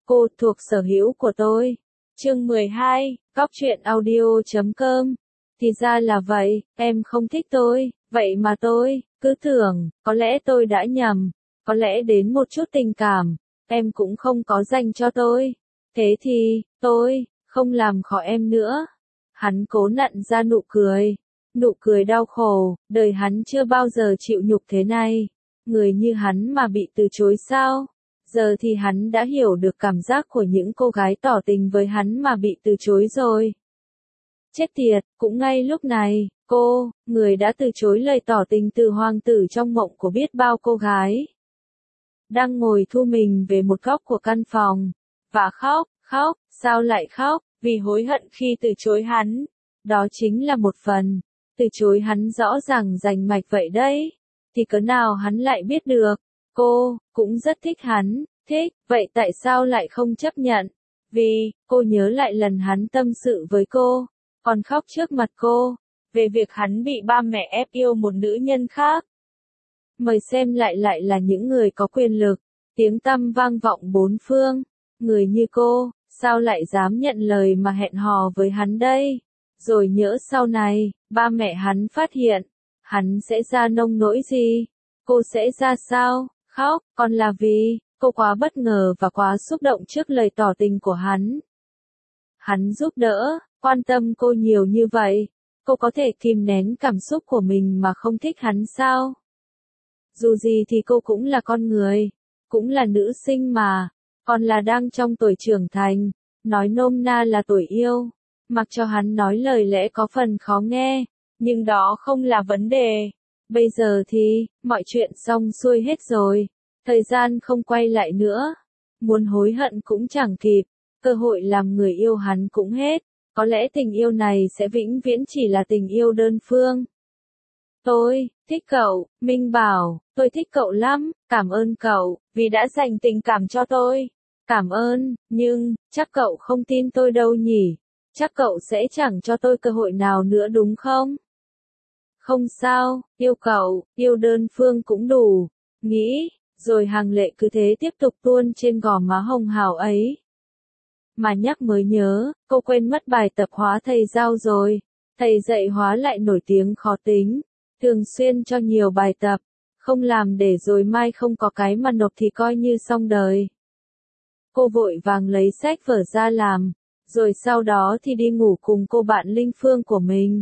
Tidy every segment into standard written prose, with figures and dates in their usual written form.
Cô thuộc sở hữu của tôi. Chương 12, Góc truyện audio.com. Thì ra là vậy, em không thích tôi, vậy mà tôi cứ tưởng, có lẽ tôi đã nhầm, có lẽ đến một chút tình cảm, em cũng không có dành cho tôi. Thế thì, tôi không làm khó em nữa. Hắn cố nặn ra nụ cười đau khổ, đời hắn chưa bao giờ chịu nhục thế này. Người như hắn mà bị từ chối sao? Giờ thì hắn đã hiểu được cảm giác của những cô gái tỏ tình với hắn mà bị từ chối rồi. Chết tiệt, cũng ngay lúc này, người đã từ chối lời tỏ tình từ hoàng tử trong mộng của biết bao cô gái. Đang ngồi thu mình về một góc của căn phòng, và khóc, sao lại khóc, vì hối hận khi từ chối hắn. Đó chính là một phần, từ chối hắn rõ ràng rành mạch vậy đấy, thì cớ nào hắn lại biết được. Cô cũng rất thích hắn, vậy tại sao lại không chấp nhận? Vì, cô nhớ lại lần hắn tâm sự với cô, còn khóc trước mặt cô, về việc hắn bị ba mẹ ép yêu một nữ nhân khác. Mời xem lại là những người có quyền lực, tiếng tăm vang vọng bốn phương. Người như cô, sao lại dám nhận lời mà hẹn hò với hắn đây? Rồi nhỡ sau này, ba mẹ hắn phát hiện, hắn sẽ ra nông nỗi gì? Cô sẽ ra sao? Khóc, còn là vì, cô quá bất ngờ và quá xúc động trước lời tỏ tình của hắn. Hắn giúp đỡ, quan tâm cô nhiều như vậy, cô có thể kìm nén cảm xúc của mình mà không thích hắn sao? Dù gì thì cô cũng là con người, cũng là nữ sinh mà, còn là đang trong tuổi trưởng thành, nói nôm na là tuổi yêu. Mặc cho hắn nói lời lẽ có phần khó nghe, nhưng đó không là vấn đề. Bây giờ thì, mọi chuyện xong xuôi hết rồi, thời gian không quay lại nữa. Muốn hối hận cũng chẳng kịp, cơ hội làm người yêu hắn cũng hết, có lẽ tình yêu này sẽ vĩnh viễn chỉ là tình yêu đơn phương. Tôi thích cậu, Minh bảo, tôi thích cậu lắm, cảm ơn cậu, vì đã dành tình cảm cho tôi. Cảm ơn, nhưng, chắc cậu không tin tôi đâu nhỉ? Chắc cậu sẽ chẳng cho tôi cơ hội nào nữa đúng không? Không sao, yêu cậu, yêu đơn phương cũng đủ. Nghĩ, rồi hàng lệ cứ thế tiếp tục tuôn trên gò má hồng hào ấy. Mà nhắc mới nhớ, cô quên mất bài tập hóa thầy giao rồi. Thầy dạy hóa lại nổi tiếng khó tính, thường xuyên cho nhiều bài tập, không làm để rồi mai không có cái mà nộp thì coi như xong đời. Cô vội vàng lấy sách vở ra làm, rồi sau đó thì đi ngủ cùng cô bạn Linh Phương của mình.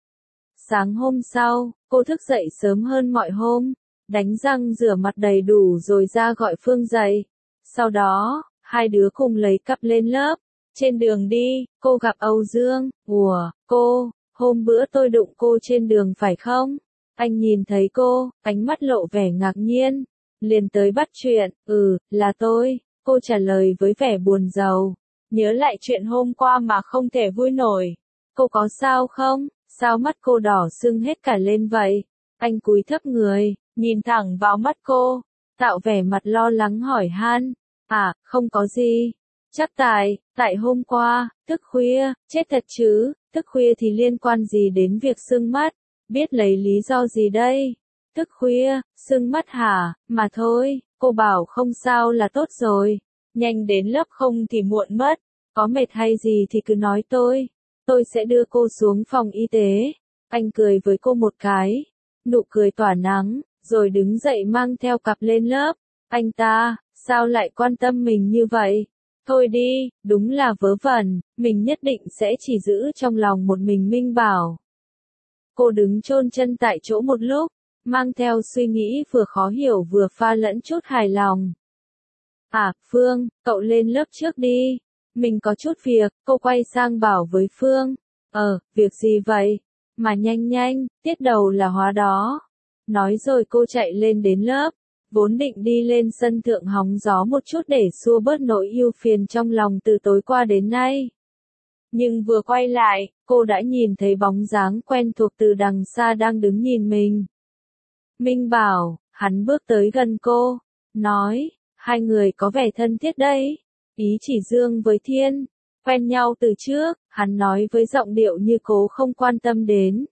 Sáng hôm sau, cô thức dậy sớm hơn mọi hôm, đánh răng rửa mặt đầy đủ rồi ra gọi Phương dậy. Sau đó, hai đứa cùng lấy cặp lên lớp. Trên đường đi, cô gặp Âu Dương. Ủa, cô, hôm bữa tôi đụng cô trên đường phải không? Anh nhìn thấy cô, ánh mắt lộ vẻ ngạc nhiên, liền tới bắt chuyện. Là tôi, cô trả lời với vẻ buồn rầu. Nhớ lại chuyện hôm qua mà không thể vui nổi. Cô có sao không? Sao mắt cô đỏ sưng hết cả lên vậy? Anh cúi thấp người, nhìn thẳng vào mắt cô, tạo vẻ mặt lo lắng hỏi han. Không có gì. Chắc tại hôm qua, thức khuya, chết thật chứ, thức khuya thì liên quan gì đến việc sưng mắt, biết lấy lý do gì đây? Thức khuya, sưng mắt hả? Mà thôi, cô bảo không sao là tốt rồi, nhanh đến lớp không thì muộn mất, có mệt hay gì thì cứ nói tôi sẽ đưa cô xuống phòng y tế. Anh cười với cô một cái, nụ cười tỏa nắng, rồi đứng dậy mang theo cặp lên lớp. Anh ta, sao lại quan tâm mình như vậy? Thôi đi, đúng là vớ vẩn, mình nhất định sẽ chỉ giữ trong lòng một mình Minh bảo. Cô đứng chôn chân tại chỗ một lúc, mang theo suy nghĩ vừa khó hiểu vừa pha lẫn chút hài lòng. Phương, cậu lên lớp trước đi. Mình có chút việc, cô quay sang bảo với Phương. Việc gì vậy? Mà nhanh, tiết đầu là hóa đó. Nói rồi cô chạy lên đến lớp, vốn định đi lên sân thượng hóng gió một chút để xua bớt nỗi ưu phiền trong lòng từ tối qua đến nay. Nhưng vừa quay lại, cô đã nhìn thấy bóng dáng quen thuộc từ đằng xa đang đứng nhìn mình. Minh bảo, hắn bước tới gần cô, nói, hai người có vẻ thân thiết đấy. Ý chỉ Dương với Thiên, quen nhau từ trước, hắn nói với giọng điệu như cố không quan tâm đến.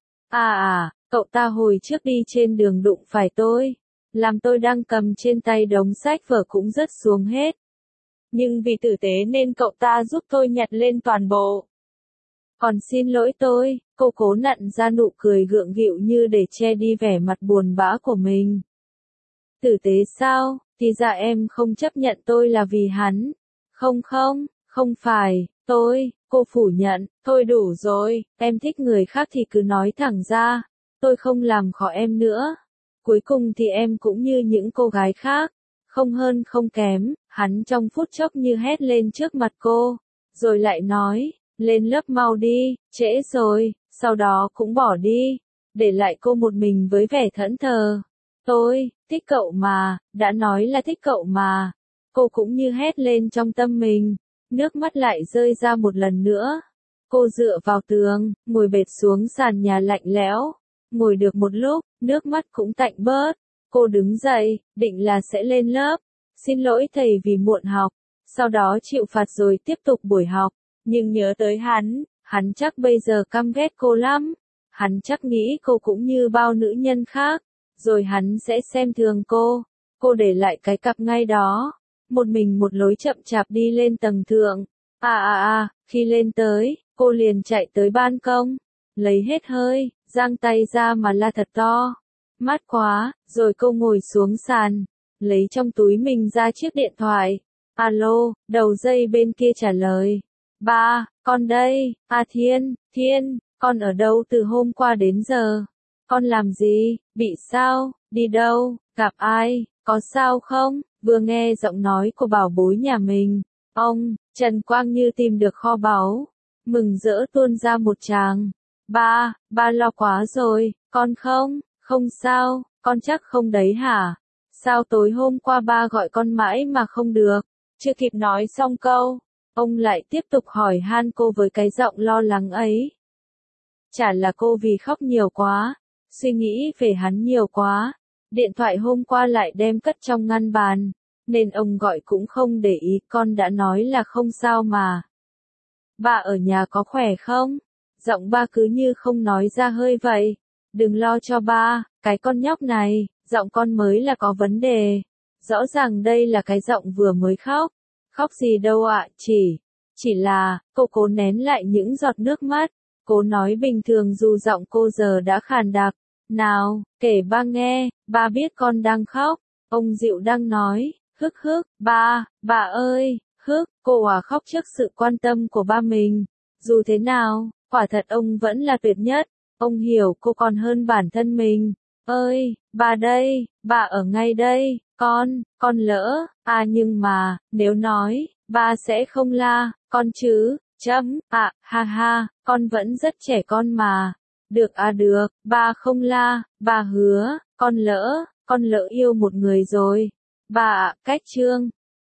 Cậu ta hồi trước đi trên đường đụng phải tôi, làm tôi đang cầm trên tay đống sách vở cũng rớt xuống hết. nhưng vì tử tế nên cậu ta giúp tôi nhặt lên toàn bộ. Còn xin lỗi tôi, cô cố nặn ra nụ cười gượng gịu như để che đi vẻ mặt buồn bã của mình. Tử tế sao, thì ra em không chấp nhận tôi là vì hắn. Không, không phải, cô phủ nhận, thôi đủ rồi, em thích người khác thì cứ nói thẳng ra, tôi không làm khó em nữa. Cuối cùng thì em cũng như những cô gái khác, không hơn không kém, hắn trong phút chốc như hét lên trước mặt cô, rồi lại nói, lên lớp mau đi, trễ rồi, sau đó cũng bỏ đi, để lại cô một mình với vẻ thẫn thờ. Tôi, thích cậu mà, đã nói là thích cậu mà. Cô cũng như hét lên trong tâm mình, nước mắt lại rơi ra một lần nữa. Cô dựa vào tường, ngồi bệt xuống sàn nhà lạnh lẽo. Ngồi được một lúc, nước mắt cũng tạnh bớt. Cô đứng dậy, định là sẽ lên lớp. Xin lỗi thầy vì muộn học. Sau đó chịu phạt rồi tiếp tục buổi học. Nhưng nhớ tới hắn chắc bây giờ căm ghét cô lắm. Hắn chắc nghĩ cô cũng như bao nữ nhân khác. Rồi hắn sẽ xem thường cô. Cô để lại cái cặp ngay đó. Một mình một lối chậm chạp đi lên tầng thượng. Khi lên tới, cô liền chạy tới ban công. Lấy hết hơi, giang tay ra mà la thật to. Mát quá, rồi cô ngồi xuống sàn. Lấy trong túi mình ra chiếc điện thoại. Alo, đầu dây bên kia trả lời. Ba, con đây, Thiên, con ở đâu từ hôm qua đến giờ? Con làm gì, bị sao, đi đâu, gặp ai, có sao không? Vừa nghe giọng nói của bảo bối nhà mình, ông, Trần Quang như tìm được kho báu, mừng rỡ tuôn ra một tràng. Ba lo quá rồi, con không sao, con chắc không đấy hả? Sao tối hôm qua ba gọi con mãi mà không được? Chưa kịp nói xong câu, ông lại tiếp tục hỏi han cô với cái giọng lo lắng ấy. Chả là cô vì khóc nhiều quá, suy nghĩ về hắn nhiều quá. Điện thoại hôm qua lại đem cất trong ngăn bàn, nên ông gọi cũng không để ý, con đã nói là không sao mà. Ba ở nhà có khỏe không? Giọng ba cứ như không nói ra hơi vậy. Đừng lo cho ba, cái con nhóc này, giọng con mới là có vấn đề. Rõ ràng đây là cái giọng vừa mới khóc. Khóc gì đâu ạ, chỉ là, cô cố nén lại những giọt nước mắt. Cố nói bình thường dù giọng cô giờ đã khàn đặc. Nào, kể ba nghe, ba biết con đang khóc. Ông Dịu đang nói, ba ơi, cô khóc trước sự quan tâm của ba mình. Dù thế nào, quả thật ông vẫn là tuyệt nhất. Ông hiểu cô còn hơn bản thân mình. Ơi, ba đây, ba ở ngay đây, con lỡ, nhưng mà, nếu nói, ba sẽ không la, con chứ, con vẫn rất trẻ con mà. Được được, ba không la, ba hứa, con lỡ yêu một người rồi. Ba cách chương